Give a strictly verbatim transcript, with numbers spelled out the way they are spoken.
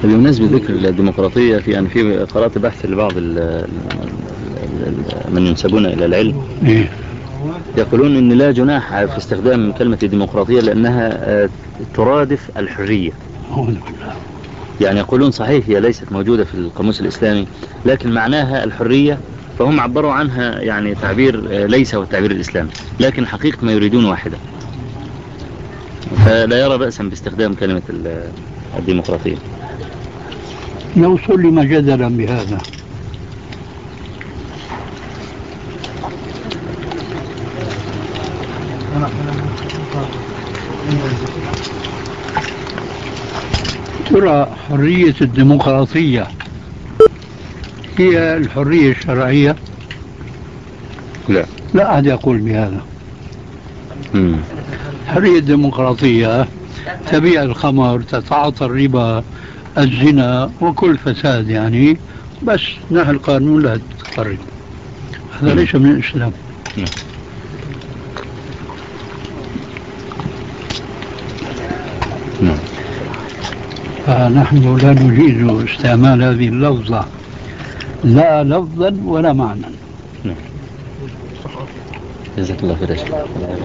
بمناسبة ذكر الديمقراطية، في أن في قرأت بحث لبعض ال ال من ينسبون إلى العلم يقولون أن لا جناح في استخدام كلمة الديمقراطية لأنها ترادف الحرية. يعني يقولون صحيح هي ليست موجودة في القاموس الإسلامي لكن معناها الحرية، فهم عبروا عنها يعني تعبير ليس هو التعبير الإسلامي لكن حقيقة ما يريدون واحدة، فلا يرى بأسا باستخدام كلمة الديمقراطية. لو سلم جدلا بهذا ترى حرية الديمقراطية هي الحرية الشرعية؟ لا لا أحد يقول بهذا. مم. الحرية الديمقراطية تبيع الخمر، تتعاطى الربا، الزنا وكل فساد، يعني بس نحن القانون لا تقرب، هذا ليس من الإسلام. مم. مم. فنحن لا نجيز استعمال هذه اللفظة لا لفظا ولا معنى. جزاك الله خير.